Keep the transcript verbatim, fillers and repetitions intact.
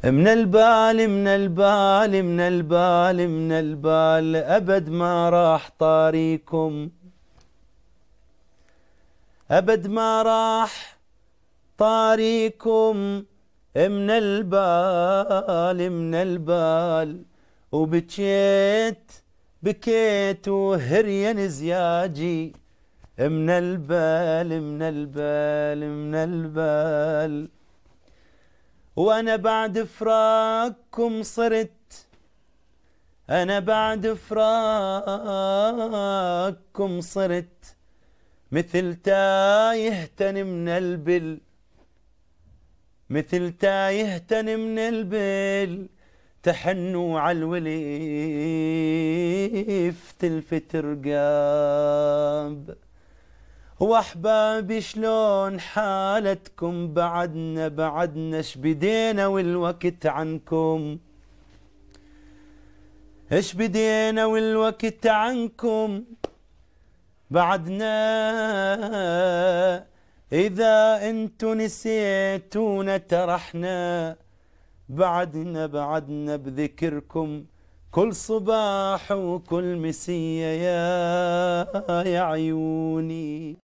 من البال من البال من البال من البال أبد ما راح طاريكم، أبد ما راح طاريكم من البال من البال. وبكيت بكيت وهرين زياجي من البال من البال من البال. وأنا بعد فراقكم صرت، أنا بعد فراقكم صرت مثل تايه تن من البل، مثل تايه تن من البل. تحنوا على الوليف تلفت رقاب. واحبابي شلون حالتكم؟ بعدنا بعدنا اش بدينا والوقت عنكم، اش بدينا والوقت عنكم. بعدنا اذا انتو نسيتونا ترحنا، بعدنا بعدنا بذكركم كل صباح وكل مسية يا يا عيوني.